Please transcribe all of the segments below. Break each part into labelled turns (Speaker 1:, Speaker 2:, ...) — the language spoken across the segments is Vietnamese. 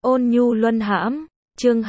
Speaker 1: Ôn nhu luân hãm, chương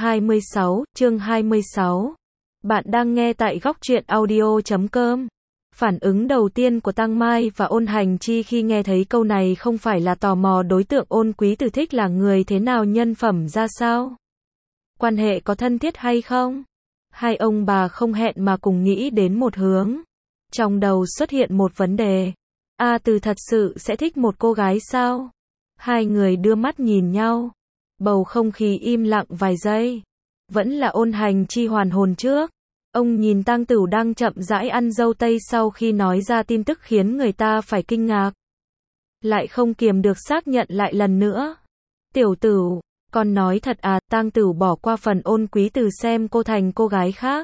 Speaker 1: 26. Bạn đang nghe tại góc truyện audio.com. Phản ứng đầu tiên của Tăng Mai và Ôn Hành Chi khi nghe thấy câu này không phải là tò mò đối tượng Ôn Quý Từ thích là người thế nào, nhân phẩm ra sao, quan hệ có thân thiết hay không. Hai ông bà không hẹn mà cùng nghĩ đến một hướng. Trong đầu xuất hiện một vấn đề. A Từ thật sự sẽ thích một cô gái sao? Hai người đưa mắt nhìn nhau. Bầu không khí im lặng vài giây. Vẫn là Ôn Hành Chi hoàn hồn trước. Ông nhìn Tăng Tửu đang chậm rãi ăn dâu tây sau khi nói ra tin tức khiến người ta phải kinh ngạc. Lại không kiềm được xác nhận lại lần nữa. Tiểu Tửu, con nói thật à? Tăng Tửu bỏ qua phần Ôn Quý Từ xem cô thành cô gái khác.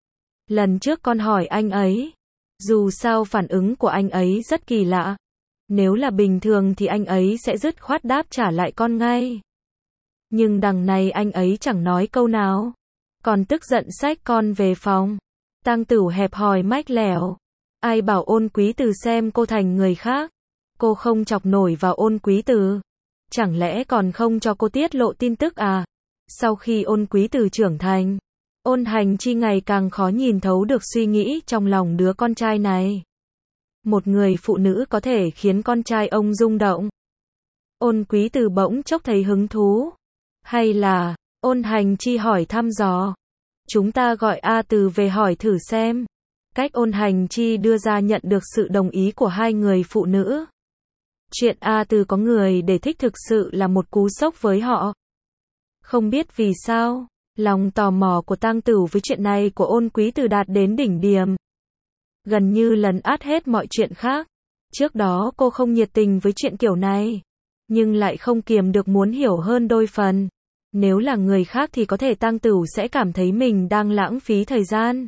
Speaker 1: Lần trước con hỏi anh ấy. Dù sao phản ứng của anh ấy rất kỳ lạ. Nếu là bình thường thì anh ấy sẽ dứt khoát đáp trả lại con ngay. Nhưng đằng này anh ấy chẳng nói câu nào. Còn tức giận xách con về phòng. Tăng Tửu hẹp hòi mách lẻo. Ai bảo Ôn Quý Từ xem cô thành người khác. Cô không chọc nổi vào Ôn Quý Từ. Chẳng lẽ còn không cho cô tiết lộ tin tức à? Sau khi Ôn Quý Từ trưởng thành, Ôn Hành Chi ngày càng khó nhìn thấu được suy nghĩ trong lòng đứa con trai này. Một người phụ nữ có thể khiến con trai ông rung động. Ôn Quý Từ bỗng chốc thấy hứng thú. Hay là, Ôn Hành Chi hỏi thăm dò. Chúng ta gọi A Từ về hỏi thử xem. Cách Ôn Hành Chi đưa ra nhận được sự đồng ý của hai người phụ nữ. Chuyện A Từ có người để thích thực sự là một cú sốc với họ. Không biết vì sao, lòng tò mò của Tăng Tửu với chuyện này của Ôn Quý Từ đạt đến đỉnh điểm. Gần như lấn át hết mọi chuyện khác. Trước đó cô không nhiệt tình với chuyện kiểu này. Nhưng lại không kiềm được muốn hiểu hơn đôi phần. Nếu là người khác thì có thể Tăng Tửu sẽ cảm thấy mình đang lãng phí thời gian.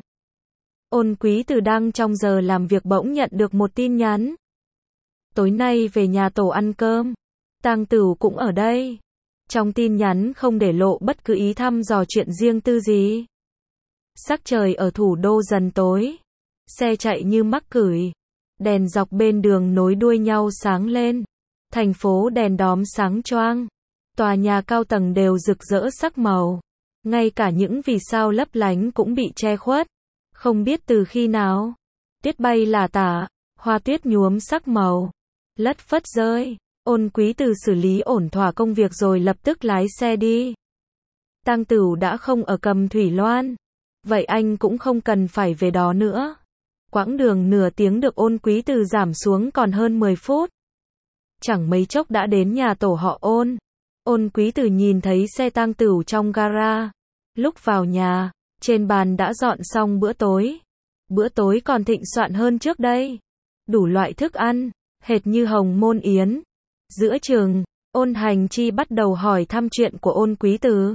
Speaker 1: Ôn Quý Từ đang trong giờ làm việc bỗng nhận được một tin nhắn. Tối nay về nhà tổ ăn cơm. Tăng Tửu cũng ở đây. Trong tin nhắn không để lộ bất cứ ý thăm dò chuyện riêng tư gì. Sắc trời ở thủ đô dần tối. Xe chạy như mắc cửi. Đèn dọc bên đường nối đuôi nhau sáng lên. Thành phố đèn đóm sáng choang. Tòa nhà cao tầng đều rực rỡ sắc màu. Ngay cả những vì sao lấp lánh cũng bị che khuất. Không biết từ khi nào. Tuyết bay lả tả. Hoa tuyết nhuốm sắc màu. Lất phất rơi. Ôn Quý Từ xử lý ổn thỏa công việc rồi lập tức lái xe đi. Tăng Tửu đã không ở Cầm Thủy Loan. Vậy anh cũng không cần phải về đó nữa. Quãng đường nửa tiếng được Ôn Quý Từ giảm xuống còn hơn 10 phút. Chẳng mấy chốc đã đến nhà tổ họ Ôn. Ôn Quý Từ nhìn thấy xe Tăng Tửu trong gara. Lúc vào nhà, trên bàn đã dọn xong bữa tối. Bữa tối còn thịnh soạn hơn trước đây. Đủ loại thức ăn, hệt như hồng môn yến. Giữa chừng, Ôn Hành Chi bắt đầu hỏi thăm chuyện của Ôn Quý Từ.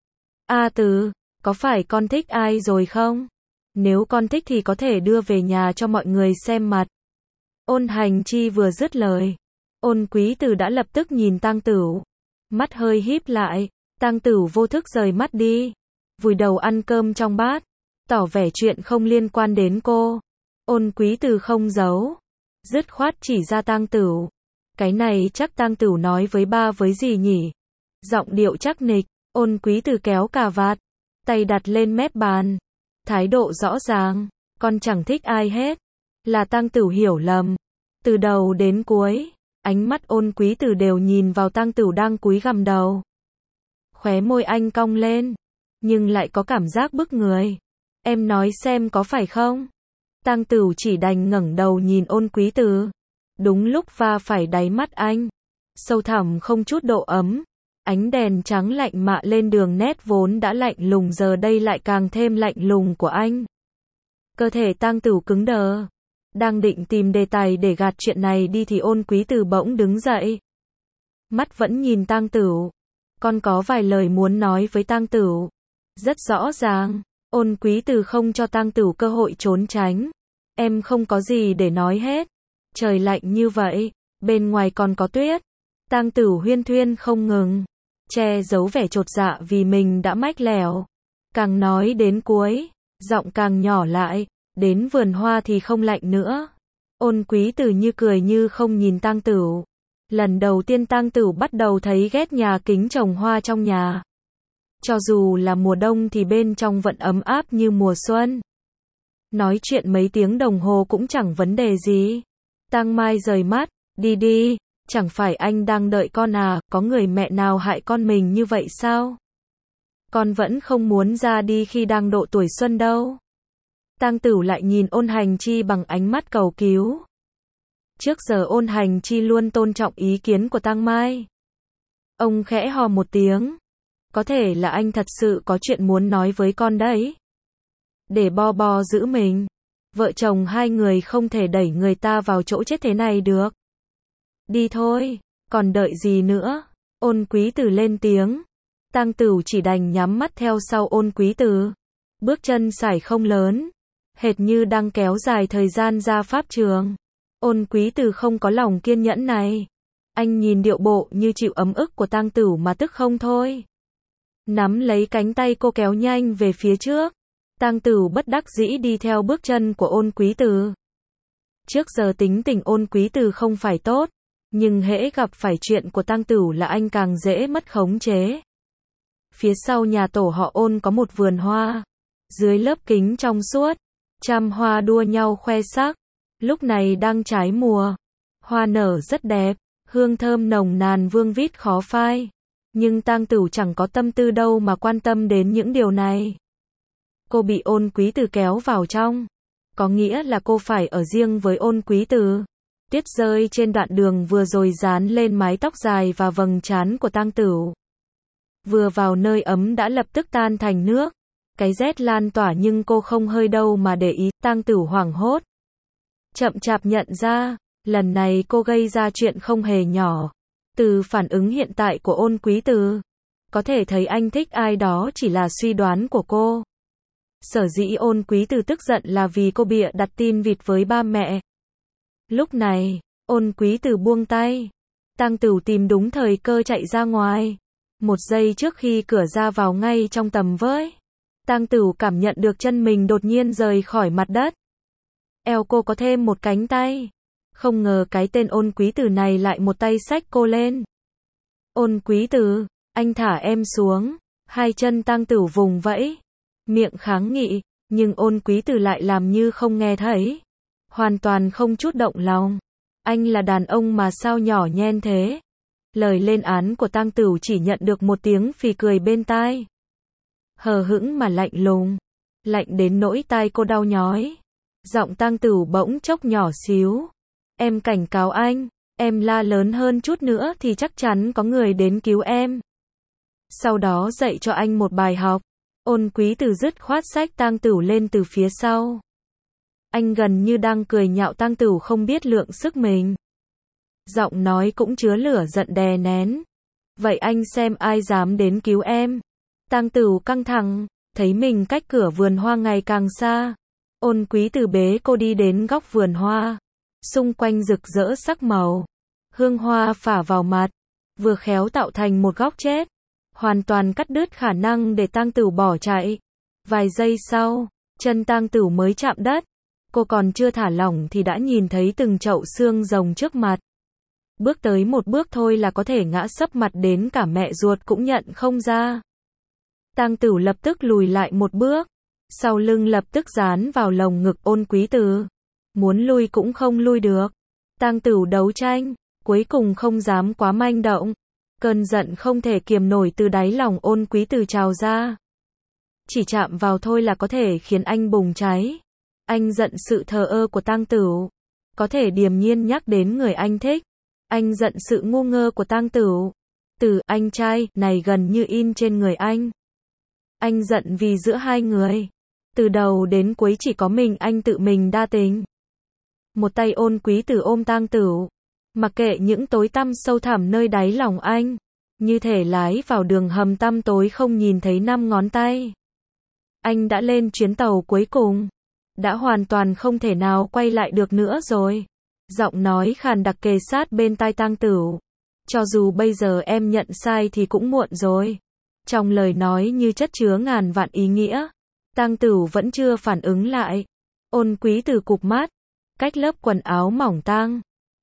Speaker 1: A Từ, có phải con thích ai rồi không? Nếu con thích thì có thể đưa về nhà cho mọi người xem mặt. Ôn Hành Chi vừa dứt lời, Ôn Quý Từ đã lập tức nhìn Tăng Tửu. Mắt hơi híp lại, Tăng Tửu vô thức rời mắt đi. Vùi đầu ăn cơm trong bát, tỏ vẻ chuyện không liên quan đến cô. Ôn Quý Từ không giấu. Dứt khoát chỉ ra Tăng Tửu. Cái này chắc Tăng Tửu nói với ba với gì nhỉ? Giọng điệu chắc nịch. Ôn Quý Từ kéo cà vạt, tay đặt lên mép bàn. Thái độ rõ ràng. Con chẳng thích ai hết. Là Tăng Tửu hiểu lầm. Từ đầu đến cuối, ánh mắt Ôn Quý Từ đều nhìn vào Tăng Tửu đang cúi gằm đầu. Khóe môi anh cong lên. Nhưng lại có cảm giác bức người. Em nói xem có phải không? Tăng Tửu chỉ đành ngẩng đầu nhìn Ôn Quý Từ. Đúng lúc va phải đáy mắt anh. Sâu thẳm không chút độ ấm. Ánh đèn trắng lạnh mạ lên đường nét vốn đã lạnh lùng giờ đây lại càng thêm lạnh lùng của anh. Cơ thể Tăng Tửu cứng đờ. Đang định tìm đề tài để gạt chuyện này đi thì Ôn Quý Từ bỗng đứng dậy. Mắt vẫn nhìn Tăng Tửu. Con có vài lời muốn nói với Tăng Tửu. Rất rõ ràng. Ôn Quý Từ không cho Tăng Tửu cơ hội trốn tránh. Em không có gì để nói hết. Trời lạnh như vậy. Bên ngoài còn có tuyết. Tăng Tửu huyên thuyên không ngừng. Che giấu vẻ chột dạ vì mình đã mách lẻo. Càng nói đến cuối, giọng càng nhỏ lại. Đến vườn hoa thì không lạnh nữa. Ôn Quý Từ như cười như không nhìn Tăng Tửu. Lần đầu tiên Tang Tửu bắt đầu thấy ghét nhà kính trồng hoa trong nhà. Cho dù là mùa đông thì bên trong vẫn ấm áp như mùa xuân. Nói chuyện mấy tiếng đồng hồ cũng chẳng vấn đề gì. Tang Mai rời mắt, đi đi, chẳng phải anh đang đợi con à, có người mẹ nào hại con mình như vậy sao? Con vẫn không muốn ra đi khi đang độ tuổi xuân đâu. Tang Tửu lại nhìn Ôn Hành Chi bằng ánh mắt cầu cứu. Trước giờ Ôn Hành Chi luôn tôn trọng ý kiến của Tang Mai. Ông khẽ hò một tiếng. Có thể là anh thật sự có chuyện muốn nói với con đấy. Để bo bo giữ mình. Vợ chồng hai người không thể đẩy người ta vào chỗ chết thế này được. Đi thôi, còn đợi gì nữa? Ôn Quý Tử lên tiếng. Tang Tửu chỉ đành nhắm mắt theo sau Ôn Quý Tử. Bước chân sải không lớn, hệt như đang kéo dài thời gian ra pháp trường. Ôn Quý Tử không có lòng kiên nhẫn này. Anh nhìn điệu bộ như chịu ấm ức của Tang Tửu mà tức không thôi. Nắm lấy cánh tay cô kéo nhanh về phía trước. Tang Tửu bất đắc dĩ đi theo bước chân của Ôn Quý Tử. Trước giờ tính tình Ôn Quý Tử không phải tốt, nhưng hễ gặp phải chuyện của Tang Tửu là anh càng dễ mất khống chế. Phía sau nhà tổ họ Ôn có một vườn hoa. Dưới lớp kính trong suốt, trăm hoa đua nhau khoe sắc. Lúc này đang trái mùa. Hoa nở rất đẹp, hương thơm nồng nàn vương vít khó phai. Nhưng Tang Tửu chẳng có tâm tư đâu mà quan tâm đến những điều này. Cô bị Ôn Quý Tử kéo vào trong. Có nghĩa là cô phải ở riêng với Ôn Quý Tử. Tuyết rơi trên đoạn đường vừa rồi dán lên mái tóc dài và vầng trán của Tang Tửu. Vừa vào nơi ấm đã lập tức tan thành nước. Cái rét lan tỏa nhưng cô không hơi đâu mà để ý. Tang Tửu hoảng hốt. Chậm chạp nhận ra, lần này cô gây ra chuyện không hề nhỏ. Từ phản ứng hiện tại của Ôn Quý Tử, có thể thấy anh thích ai đó chỉ là suy đoán của cô. Sở dĩ Ôn Quý Tử tức giận là vì cô bịa đặt tin vịt với ba mẹ. Lúc này, Ôn Quý Tử buông tay. Tang Tửu tìm đúng thời cơ chạy ra ngoài. Một giây trước khi cửa ra vào ngay trong tầm với, Tang Tửu cảm nhận được chân mình đột nhiên rời khỏi mặt đất. Eo cô có thêm một cánh tay. Không ngờ cái tên Ôn Quý Tử này lại một tay xách cô lên. Ôn Quý Tử, anh thả em xuống. Hai chân Tang Tửu vùng vẫy, miệng kháng nghị, nhưng Ôn Quý Tử lại làm như không nghe thấy. Hoàn toàn không chút động lòng. Anh là đàn ông mà sao nhỏ nhen thế? Lời lên án của Tang Tửu chỉ nhận được một tiếng phì cười bên tai. Hờ hững mà lạnh lùng. Lạnh đến nỗi tai cô đau nhói. Giọng Tang Tửu bỗng chốc nhỏ xíu. Em cảnh cáo anh, em la lớn hơn chút nữa thì chắc chắn có người đến cứu em. Sau đó dạy cho anh một bài học. Ôn Quý Tử dứt khoát xách Tang Tửu lên từ phía sau. Anh gần như đang cười nhạo Tang Tửu không biết lượng sức mình. Giọng nói cũng chứa lửa giận đè nén. Vậy anh xem ai dám đến cứu em. Tang Tửu căng thẳng, thấy mình cách cửa vườn hoa ngày càng xa. Ôn Quý Tử bế cô đi đến góc vườn hoa. Xung quanh rực rỡ sắc màu. Hương hoa phả vào mặt. Vừa khéo tạo thành một góc chết. Hoàn toàn cắt đứt khả năng để Tang Tửu bỏ chạy. Vài giây sau, chân Tang Tửu mới chạm đất. Cô còn chưa thả lỏng thì đã nhìn thấy từng chậu xương rồng trước mặt. Bước tới một bước thôi là có thể ngã sấp mặt đến cả mẹ ruột cũng nhận không ra. Tang Tửu lập tức lùi lại một bước. Sau lưng lập tức dán vào lồng ngực Ôn Quý Tử. Muốn lui cũng không lui được. Tang Tửu đấu tranh, cuối cùng không dám quá manh động. Cơn giận không thể kiềm nổi từ đáy lòng Ôn Quý Tử trào ra. Chỉ chạm vào thôi là có thể khiến anh bùng cháy. Anh giận sự thờ ơ của Tang Tửu. Có thể điềm nhiên nhắc đến người anh thích. Anh giận sự ngu ngơ của Tang Tửu. Từ anh trai này gần như in trên người anh. Anh giận vì giữa hai người, từ đầu đến cuối chỉ có mình anh tự mình đa tình. Một tay Ôn Quý Tử ôm Tang Tửu, mặc kệ những tối tăm sâu thẳm nơi đáy lòng anh, như thể lái vào đường hầm tăm tối không nhìn thấy năm ngón tay. Anh đã lên chuyến tàu cuối cùng, đã hoàn toàn không thể nào quay lại được nữa rồi. Giọng nói khàn đặc kề sát bên tai Tang Tửu. Cho dù bây giờ em nhận sai thì cũng muộn rồi. Trong lời nói như chất chứa ngàn vạn ý nghĩa. Tang Tửu vẫn chưa phản ứng lại. Ôn Quý Tử cụp mắt, cách lớp quần áo mỏng tang.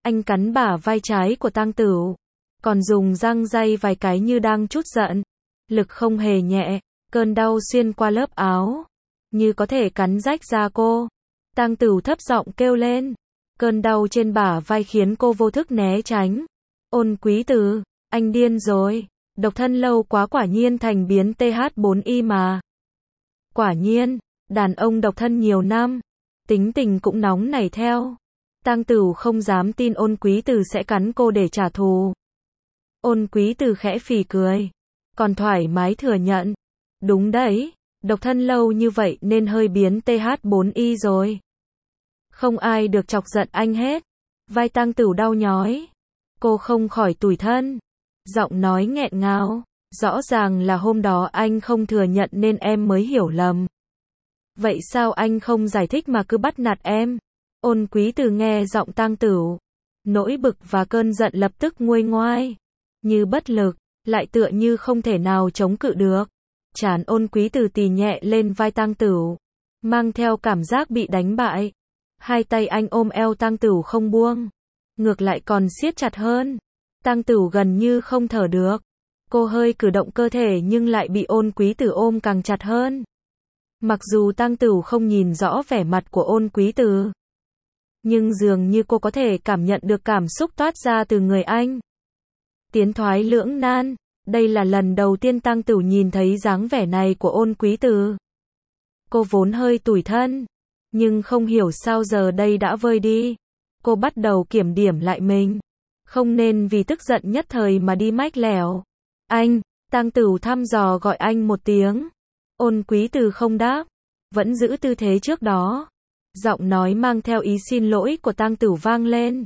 Speaker 1: Anh cắn bả vai trái của Tang Tửu, còn dùng răng day vài cái như đang trút giận. Lực không hề nhẹ, cơn đau xuyên qua lớp áo, như có thể cắn rách da cô. Tang Tửu thấp giọng kêu lên. Cơn đau trên bả vai khiến cô vô thức né tránh. Ôn Quý Từ, anh điên rồi. Độc thân lâu quá quả nhiên thành biến TH4I mà. Quả nhiên, đàn ông độc thân nhiều năm, tính tình cũng nóng nảy theo. Tang Tửu không dám tin Ôn Quý Từ sẽ cắn cô để trả thù. Ôn Quý Từ khẽ phì cười, còn thoải mái thừa nhận. Đúng đấy, độc thân lâu như vậy nên hơi biến TH4I rồi. Không ai được chọc giận anh hết. Vai Tang Tửu đau nhói. Cô không khỏi tủi thân. Giọng nói nghẹn ngào. Rõ ràng là hôm đó anh không thừa nhận nên em mới hiểu lầm. Vậy sao anh không giải thích mà cứ bắt nạt em? Ôn Quý Từ nghe giọng Tang Tửu, nỗi bực và cơn giận lập tức nguôi ngoai. Như bất lực, lại tựa như không thể nào chống cự được. Trán Ôn Quý Từ tì nhẹ lên vai Tang Tửu, mang theo cảm giác bị đánh bại. Hai tay anh ôm eo Tang Tửu không buông, ngược lại còn siết chặt hơn. Tang Tửu gần như không thở được. Cô hơi cử động cơ thể nhưng lại bị Ôn Quý Từ ôm càng chặt hơn. Mặc dù Tang Tửu không nhìn rõ vẻ mặt của Ôn Quý Từ, nhưng dường như cô có thể cảm nhận được cảm xúc toát ra từ người anh. Tiến thoái lưỡng nan, đây là lần đầu tiên Tang Tửu nhìn thấy dáng vẻ này của Ôn Quý Từ. Cô vốn hơi tủi thân, nhưng không hiểu sao giờ đây đã vơi đi. Cô bắt đầu kiểm điểm lại mình. Không nên vì tức giận nhất thời mà đi mách lẻo. Anh, Tang Tửu thăm dò gọi anh một tiếng. Ôn Quý Từ không đáp, vẫn giữ tư thế trước đó. Giọng nói mang theo ý xin lỗi của Tang Tửu vang lên.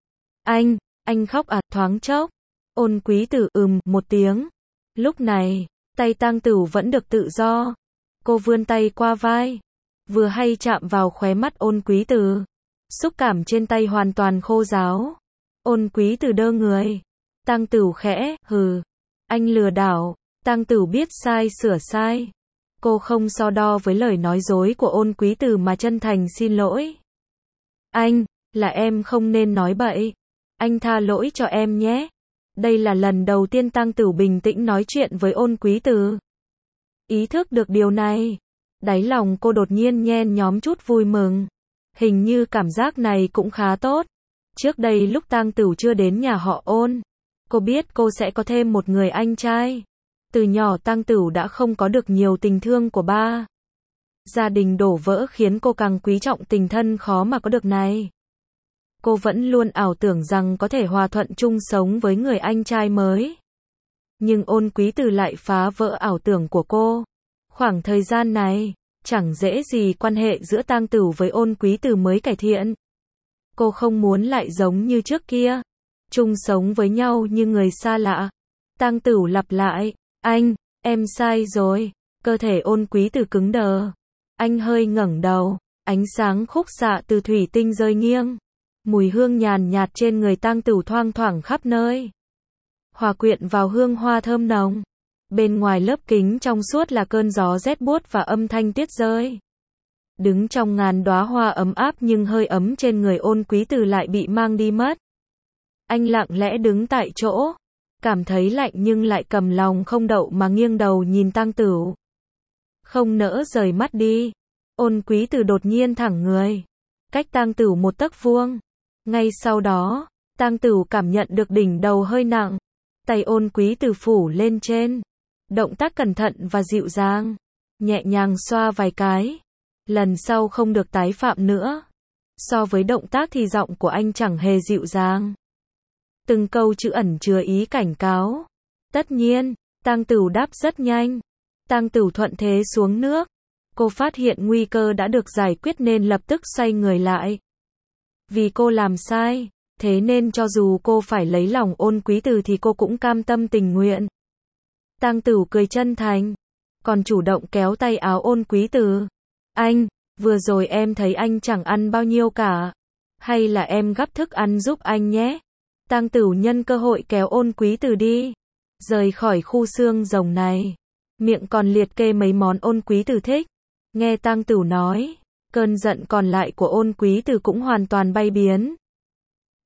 Speaker 1: Anh khóc à? Thoáng chốc. Ôn Quý Từ một tiếng. Lúc này, tay Tang Tửu vẫn được tự do. Cô vươn tay qua vai, vừa hay chạm vào khóe mắt Ôn Quý Từ. Xúc cảm trên tay hoàn toàn khô ráo. Ôn Quý Từ đơ người. Tang Tửu khẽ, hừ. Anh lừa đảo. Tang Tửu biết sai sửa sai. Cô không so đo với lời nói dối của Ôn Quý Từ mà chân thành xin lỗi. Anh, là em không nên nói bậy. Anh tha lỗi cho em nhé. Đây là lần đầu tiên Tang Tửu bình tĩnh nói chuyện với Ôn Quý Từ. Ý thức được điều này, đáy lòng cô đột nhiên nhen nhóm chút vui mừng. Hình như cảm giác này cũng khá tốt. Trước đây lúc Tang Tửu chưa đến nhà họ Ôn, cô biết cô sẽ có thêm một người anh trai. Từ nhỏ Tang Tửu đã không có được nhiều tình thương của ba. Gia đình đổ vỡ khiến cô càng quý trọng tình thân khó mà có được này. Cô vẫn luôn ảo tưởng rằng có thể hòa thuận chung sống với người anh trai mới. Nhưng Ôn Quý Từ lại phá vỡ ảo tưởng của cô. Khoảng thời gian này, chẳng dễ gì quan hệ giữa Tang Tửu với Ôn Quý Từ mới cải thiện. Cô không muốn lại giống như trước kia, chung sống với nhau như người xa lạ. Tang Tửu lặp lại, em sai rồi. Cơ thể Ôn Quý Từ cứng đờ. Anh hơi ngẩng đầu, ánh sáng khúc xạ từ thủy tinh rơi nghiêng. Mùi hương nhàn nhạt trên người Tang Tửu thoang thoảng khắp nơi, hòa quyện vào hương hoa thơm nồng. Bên ngoài lớp kính trong suốt là cơn gió rét buốt và âm thanh tuyết rơi. Đứng trong ngàn đóa hoa ấm áp nhưng hơi ấm trên người Ôn Quý Từ lại bị mang đi mất. Anh lặng lẽ đứng tại chỗ, cảm thấy lạnh nhưng lại cầm lòng không đậu mà nghiêng đầu nhìn Tang Tửu. Không nỡ rời mắt đi. Ôn Quý Từ đột nhiên thẳng người, cách Tang Tửu một tấc vuông. Ngay sau đó, Tang Tửu cảm nhận được đỉnh đầu hơi nặng. Tay Ôn Quý Từ phủ lên trên. Động tác cẩn thận và dịu dàng. Nhẹ nhàng xoa vài cái. Lần sau không được tái phạm nữa. So với động tác thì giọng của anh chẳng hề dịu dàng. Từng câu chữ ẩn chứa ý cảnh cáo. Tất nhiên, Tang Tửu đáp rất nhanh. Tang Tửu thuận thế xuống nước. Cô phát hiện nguy cơ đã được giải quyết nên lập tức xoay người lại. Vì cô làm sai, thế nên cho dù cô phải lấy lòng Ôn Quý Từ thì cô cũng cam tâm tình nguyện. Tang Tửu cười chân thành, còn chủ động kéo tay áo Ôn Quý Từ. Vừa rồi em thấy anh chẳng ăn bao nhiêu cả. Hay là em gắp thức ăn giúp anh nhé. Tang Tửu nhân cơ hội kéo Ôn Quý Từ đi. Rời khỏi khu xương rồng này. Miệng còn liệt kê mấy món Ôn Quý Từ thích. Nghe Tang Tửu nói, cơn giận còn lại của Ôn Quý Từ cũng hoàn toàn bay biến.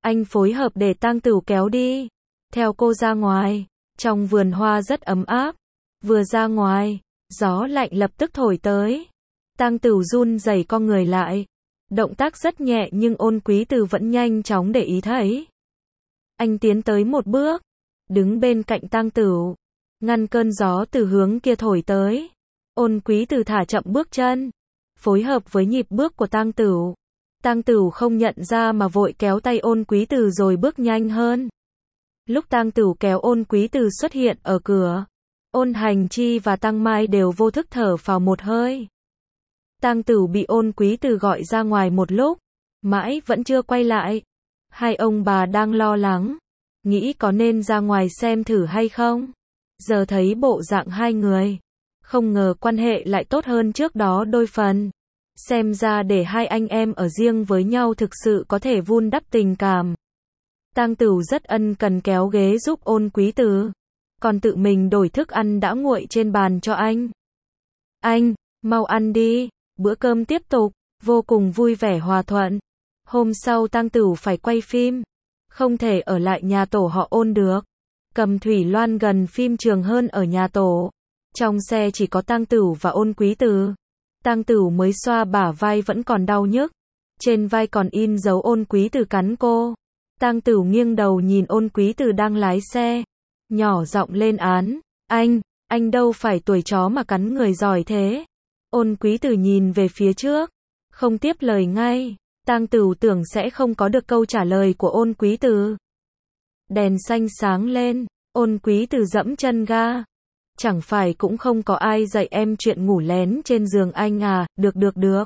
Speaker 1: Anh phối hợp để Tang Tửu kéo đi. Theo cô ra ngoài. Trong vườn hoa rất ấm áp. Vừa ra ngoài, gió lạnh lập tức thổi tới. Tang Tửu run rẩy co người lại. Động tác rất nhẹ nhưng Ôn Quý Từ vẫn nhanh chóng để ý thấy. Anh tiến tới một bước, đứng bên cạnh Tang Tửu, ngăn cơn gió từ hướng kia thổi tới. Ôn Quý Từ thả chậm bước chân, phối hợp với nhịp bước của Tang Tửu. Tang Tửu không nhận ra mà vội kéo tay Ôn Quý Từ rồi bước nhanh hơn. Lúc Tang Tửu kéo Ôn Quý Từ xuất hiện ở cửa, Ôn Hành Chi và Tăng Mai đều vô thức thở phào một hơi. Tang Tửu bị Ôn Quý Từ gọi ra ngoài một lúc, mãi vẫn chưa quay lại. Hai ông bà đang lo lắng, nghĩ có nên ra ngoài xem thử hay không. Giờ thấy bộ dạng hai người, không ngờ quan hệ lại tốt hơn trước đó đôi phần. Xem ra để hai anh em ở riêng với nhau thực sự có thể vun đắp tình cảm. Tang Tửu rất ân cần kéo ghế giúp Ôn Quý Từ, còn tự mình đổi thức ăn đã nguội trên bàn cho anh. Anh, mau ăn đi, bữa cơm tiếp tục, vô cùng vui vẻ hòa thuận. Hôm sau Tang Tửu phải quay phim, không thể ở lại nhà tổ họ Ôn được. Cầm thủy loan gần phim trường hơn ở nhà tổ. Trong xe chỉ có Tang Tửu và Ôn Quý Từ. Tang Tửu mới xoa bả vai vẫn còn đau nhức. Trên vai còn in dấu Ôn Quý Từ cắn cô. Tang Tửu nghiêng đầu nhìn Ôn Quý Từ đang lái xe, nhỏ giọng lên án, anh đâu phải tuổi chó mà cắn người giỏi thế. Ôn Quý Từ nhìn về phía trước, không tiếp lời ngay. Tang Tửu tưởng sẽ không có được câu trả lời của Ôn Quý Từ. Đèn xanh sáng lên, Ôn Quý Từ dẫm chân ga. Chẳng phải cũng không có ai dạy em chuyện ngủ lén trên giường anh à, được.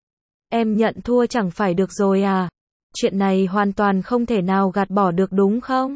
Speaker 1: Em nhận thua chẳng phải được rồi à. Chuyện này hoàn toàn không thể nào gạt bỏ được đúng không?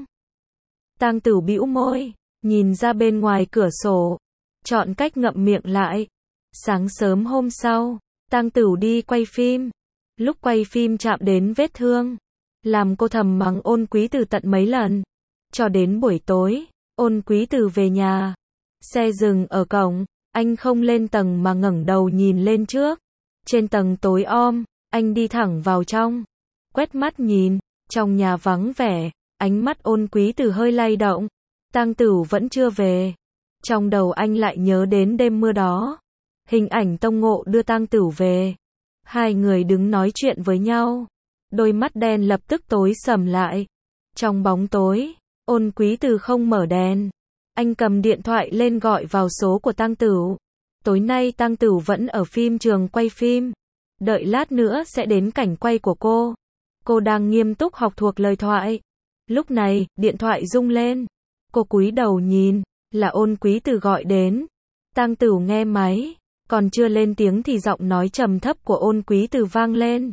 Speaker 1: Tang Tửu bĩu môi, nhìn ra bên ngoài cửa sổ, chọn cách ngậm miệng lại. Sáng sớm hôm sau, Tang Tửu đi quay phim. Lúc quay phim chạm đến vết thương, làm cô thầm mắng Ôn Quý Từ tận mấy lần. Cho đến buổi tối, Ôn Quý Từ về nhà. Xe dừng ở cổng, anh không lên tầng mà ngẩng đầu nhìn lên trước. Trên tầng tối om, anh đi thẳng vào trong. Quét mắt nhìn, trong nhà vắng vẻ, ánh mắt Ôn Quý Từ hơi lay động. Tang Tửu vẫn chưa về. Trong đầu anh lại nhớ đến đêm mưa đó. Hình ảnh Tông Ngộ đưa Tang Tửu về. Hai người đứng nói chuyện với nhau. Đôi mắt đen lập tức tối sầm lại. Trong bóng tối, Ôn Quý Từ không mở đèn. Anh cầm điện thoại lên gọi vào số của Tang Tửu. Tối nay Tang Tửu vẫn ở phim trường quay phim. Đợi lát nữa sẽ đến cảnh quay của cô. Cô đang nghiêm túc học thuộc lời thoại. Lúc này, điện thoại rung lên. Cô cúi đầu nhìn, là Ôn Quý Từ gọi đến. Tang Tửu nghe máy, còn chưa lên tiếng thì giọng nói trầm thấp của Ôn Quý Từ vang lên.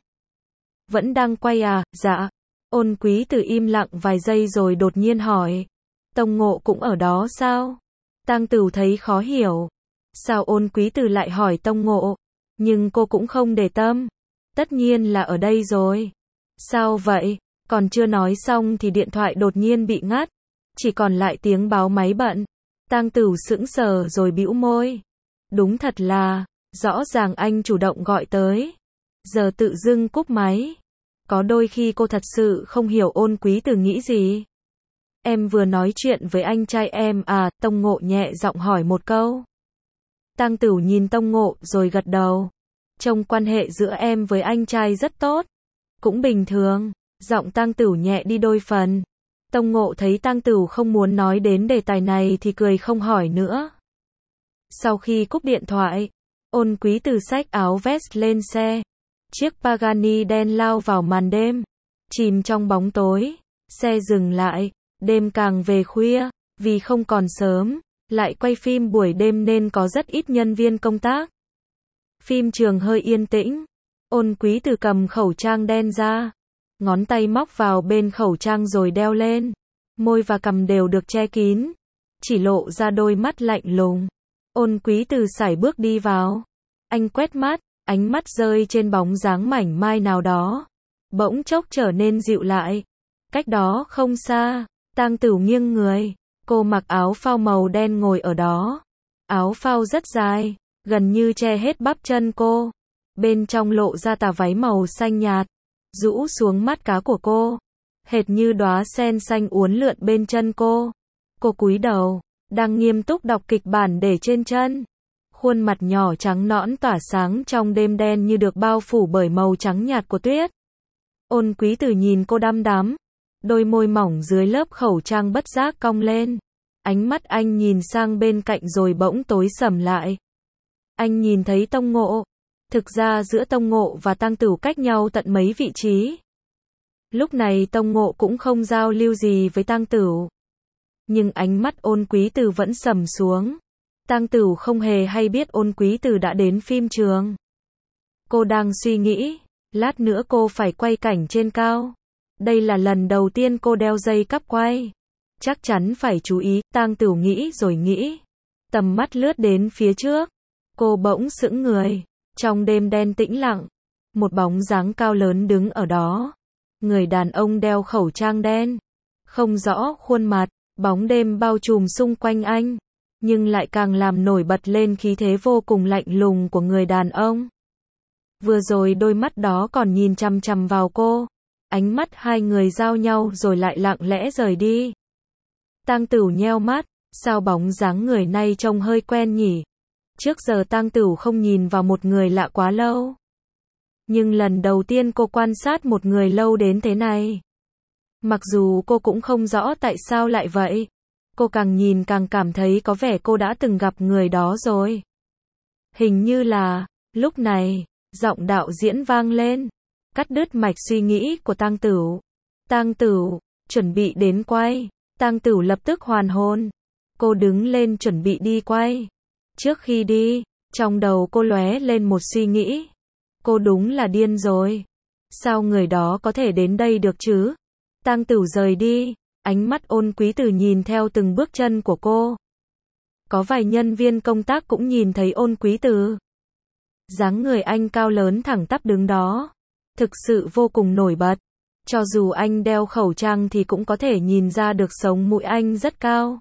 Speaker 1: Vẫn đang quay à? Dạ. Ôn Quý Từ im lặng vài giây rồi đột nhiên hỏi. Tông Ngộ cũng ở đó sao? Tang Tửu thấy khó hiểu. Sao Ôn Quý Từ lại hỏi Tông Ngộ? Nhưng cô cũng không để tâm. Tất nhiên là ở đây rồi. Sao vậy? Còn chưa nói xong thì điện thoại đột nhiên bị ngắt. Chỉ còn lại tiếng báo máy bận. Tang Tửu sững sờ rồi bĩu môi. Đúng thật là, rõ ràng anh chủ động gọi tới. Giờ tự dưng cúp máy. Có đôi khi cô thật sự không hiểu Ôn Quý Từ nghĩ gì. Em vừa nói chuyện với anh trai em à? Tông Ngộ nhẹ giọng hỏi một câu. Tang Tửu nhìn Tông Ngộ rồi gật đầu. Trông quan hệ giữa em với anh trai rất tốt. Cũng bình thường. Giọng Tang Tửu nhẹ đi đôi phần. Tông Ngộ thấy Tang Tửu không muốn nói đến đề tài này thì cười không hỏi nữa. Sau khi cúp điện thoại, Ôn Quý Từ xách áo vest lên xe. Chiếc Pagani đen lao vào màn đêm. Chìm trong bóng tối. Xe dừng lại. Đêm càng về khuya. Vì không còn sớm, lại quay phim buổi đêm nên có rất ít nhân viên công tác. Phim trường hơi yên tĩnh. Ôn Quý Từ cầm khẩu trang đen ra. Ngón tay móc vào bên khẩu trang rồi đeo lên. Môi và cằm đều được che kín. Chỉ lộ ra đôi mắt lạnh lùng. Ôn Quý Từ sải bước đi vào. Anh quét mắt, ánh mắt rơi trên bóng dáng mảnh mai nào đó. Bỗng chốc trở nên dịu lại. Cách đó không xa, Tang Tửu nghiêng người. Cô mặc áo phao màu đen ngồi ở đó. Áo phao rất dài, gần như che hết bắp chân cô. Bên trong lộ ra tà váy màu xanh nhạt, rũ xuống mắt cá của cô. hệt như đóa sen xanh uốn lượn bên chân cô. Cô cúi đầu, đang nghiêm túc đọc kịch bản để trên chân. Khuôn mặt nhỏ trắng nõn tỏa sáng trong đêm đen như được bao phủ bởi màu trắng nhạt của tuyết. Ôn Quý Tử nhìn cô đăm đắm, đôi môi mỏng dưới lớp khẩu trang bất giác cong lên. Ánh mắt anh nhìn sang bên cạnh rồi bỗng tối sầm lại. Anh nhìn thấy Tông Ngộ. Thực ra giữa Tông Ngộ và Tang Tửu cách nhau tận mấy vị trí. Lúc này Tông Ngộ cũng không giao lưu gì với Tang Tửu. Nhưng ánh mắt Ôn Quý Tử vẫn sầm xuống. Tang Tửu không hề hay biết Ôn Quý Tử đã đến phim trường. Cô đang suy nghĩ, lát nữa cô phải quay cảnh trên cao. Đây là lần đầu tiên cô đeo dây cáp quay. Chắc chắn phải chú ý, Tang Tửu nghĩ rồi nghĩ. Tầm mắt lướt đến phía trước. Cô bỗng sững người. Trong đêm đen tĩnh lặng, một bóng dáng cao lớn đứng ở đó. Người đàn ông đeo khẩu trang đen. Không rõ khuôn mặt, bóng đêm bao trùm xung quanh anh. Nhưng lại càng làm nổi bật lên khí thế vô cùng lạnh lùng của người đàn ông. Vừa rồi đôi mắt đó còn nhìn chằm chằm vào cô. Ánh mắt hai người giao nhau rồi lại lặng lẽ rời đi. Tang Tửu nheo mắt, sao bóng dáng người này trông hơi quen nhỉ? Trước giờ Tang Tửu không nhìn vào một người lạ quá lâu. Nhưng lần đầu tiên cô quan sát một người lâu đến thế này. Mặc dù cô cũng không rõ tại sao lại vậy. Cô càng nhìn càng cảm thấy có vẻ cô đã từng gặp người đó rồi. Hình như là, lúc này, giọng đạo diễn vang lên, cắt đứt mạch suy nghĩ của Tang Tửu. Tang Tửu, chuẩn bị đến quay. Tang Tửu lập tức hoàn hồn. Cô đứng lên chuẩn bị đi quay. Trước khi đi, trong đầu cô lóe lên một suy nghĩ. Cô đúng là điên rồi. Sao người đó có thể đến đây được chứ? Tang Tửu rời đi, ánh mắt Ôn Quý Tử nhìn theo từng bước chân của cô. Có vài nhân viên công tác cũng nhìn thấy Ôn Quý Tử. Dáng người anh cao lớn thẳng tắp đứng đó. Thực sự vô cùng nổi bật. Cho dù anh đeo khẩu trang thì cũng có thể nhìn ra được sống mũi anh rất cao.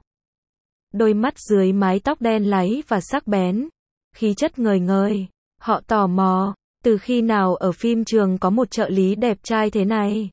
Speaker 1: Đôi mắt dưới mái tóc đen láy và sắc bén. Khí chất ngời ngời. Họ tò mò, từ khi nào ở phim trường có một trợ lý đẹp trai thế này.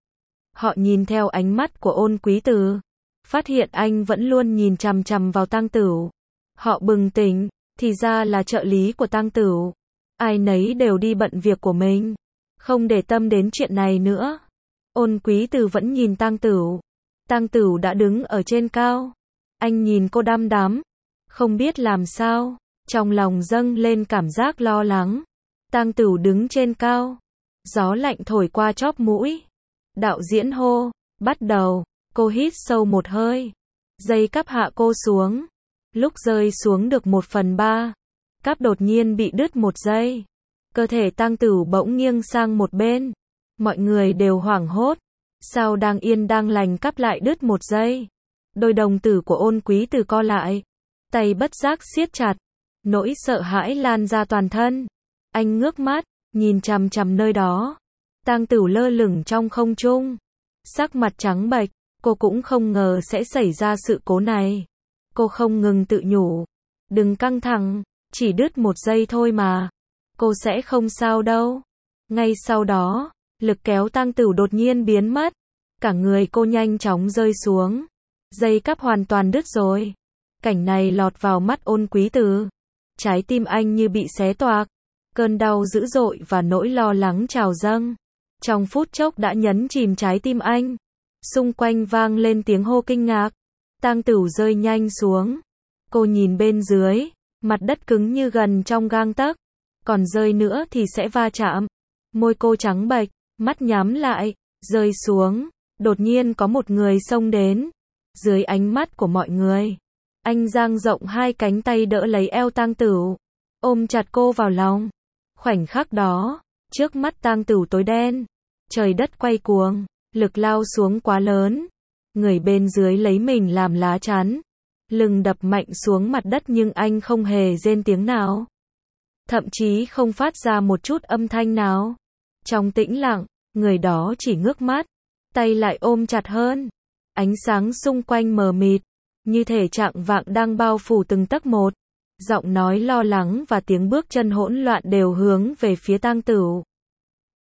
Speaker 1: Họ nhìn theo ánh mắt của Ôn Quý Tử. Phát hiện anh vẫn luôn nhìn chằm chằm vào Tang Tửu. Họ bừng tỉnh, thì ra là trợ lý của Tang Tửu. Ai nấy đều đi bận việc của mình. Không để tâm đến chuyện này nữa. Ôn Quý Tử vẫn nhìn Tang Tửu. Tang Tửu đã đứng ở trên cao. Anh nhìn cô đăm đắm. Không biết làm sao. Trong lòng dâng lên cảm giác lo lắng. Tang Tửu đứng trên cao. Gió lạnh thổi qua chóp mũi. Đạo diễn hô. Bắt đầu. Cô hít sâu một hơi. Dây cáp hạ cô xuống. Lúc rơi xuống được 1/3. Cáp đột nhiên bị đứt một giây. Cơ thể Tang Tửu bỗng nghiêng sang một bên. Mọi người đều hoảng hốt. Sao đang yên đang lành cáp lại đứt một giây. Đôi đồng tử của Ôn Quý Tử co lại. Tay bất giác siết chặt. Nỗi sợ hãi lan ra toàn thân. Anh ngước mắt, nhìn chằm chằm nơi đó. Tang Tửu lơ lửng trong không trung. Sắc mặt trắng bệch, cô cũng không ngờ sẽ xảy ra sự cố này. Cô không ngừng tự nhủ. Đừng căng thẳng, chỉ đứt một giây thôi mà. Cô sẽ không sao đâu. Ngay sau đó, lực kéo Tang Tửu đột nhiên biến mất. Cả người cô nhanh chóng rơi xuống. Dây cáp hoàn toàn đứt rồi. Cảnh này lọt vào mắt Ôn Quý Tử. Trái tim anh như bị xé toạc. Cơn đau dữ dội và nỗi lo lắng trào dâng. Trong phút chốc đã nhấn chìm trái tim anh. Xung quanh vang lên tiếng hô kinh ngạc. Tang Tửu rơi nhanh xuống. Cô nhìn bên dưới. Mặt đất cứng như gần trong gang tấc. Còn rơi nữa thì sẽ va chạm. Môi cô trắng bệch, mắt nhắm lại, rơi xuống. Đột nhiên có một người xông đến. Dưới ánh mắt của mọi người, anh dang rộng hai cánh tay đỡ lấy eo Tang Tửu, ôm chặt cô vào lòng. Khoảnh khắc đó, trước mắt Tang Tửu tối đen, trời đất quay cuồng, lực lao xuống quá lớn. Người bên dưới lấy mình làm lá chắn, lưng đập mạnh xuống mặt đất nhưng anh không hề rên tiếng nào. Thậm chí không phát ra một chút âm thanh nào. Trong tĩnh lặng, người đó chỉ ngước mắt, tay lại ôm chặt hơn. Ánh sáng xung quanh mờ mịt, như thể trạng vạng đang bao phủ từng tấc một. Giọng nói lo lắng và tiếng bước chân hỗn loạn đều hướng về phía Tang Tửu.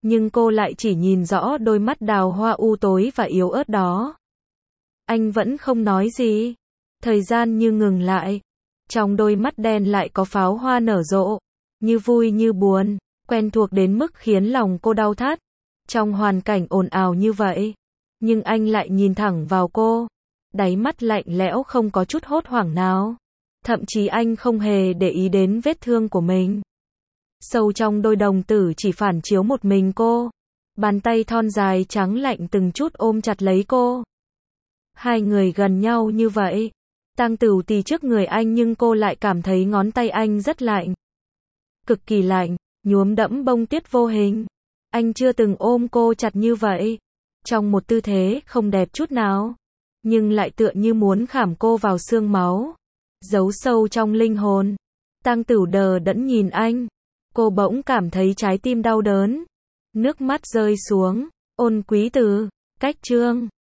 Speaker 1: nhưng cô lại chỉ nhìn rõ đôi mắt đào hoa u tối và yếu ớt đó. Anh vẫn không nói gì. Thời gian như ngừng lại. Trong đôi mắt đen lại có pháo hoa nở rộ, như vui như buồn, quen thuộc đến mức khiến lòng cô đau thắt. Trong hoàn cảnh ồn ào như vậy, nhưng anh lại nhìn thẳng vào cô, đáy mắt lạnh lẽo không có chút hốt hoảng nào. Thậm chí anh không hề để ý đến vết thương của mình. Sâu trong đôi đồng tử chỉ phản chiếu một mình cô. Bàn tay thon dài trắng lạnh từng chút ôm chặt lấy cô. Hai người gần nhau như vậy. Tang Tửu tì trước người anh nhưng cô lại cảm thấy ngón tay anh rất lạnh. Cực kỳ lạnh, nhuốm đẫm bông tuyết vô hình. Anh chưa từng ôm cô chặt như vậy. Trong một tư thế không đẹp chút nào. Nhưng lại tựa như muốn khảm cô vào xương máu. Giấu sâu trong linh hồn. Tang Tửu đờ đẫn nhìn anh. Cô bỗng cảm thấy trái tim đau đớn. Nước mắt rơi xuống. Ôn Quý Từ, cách chương.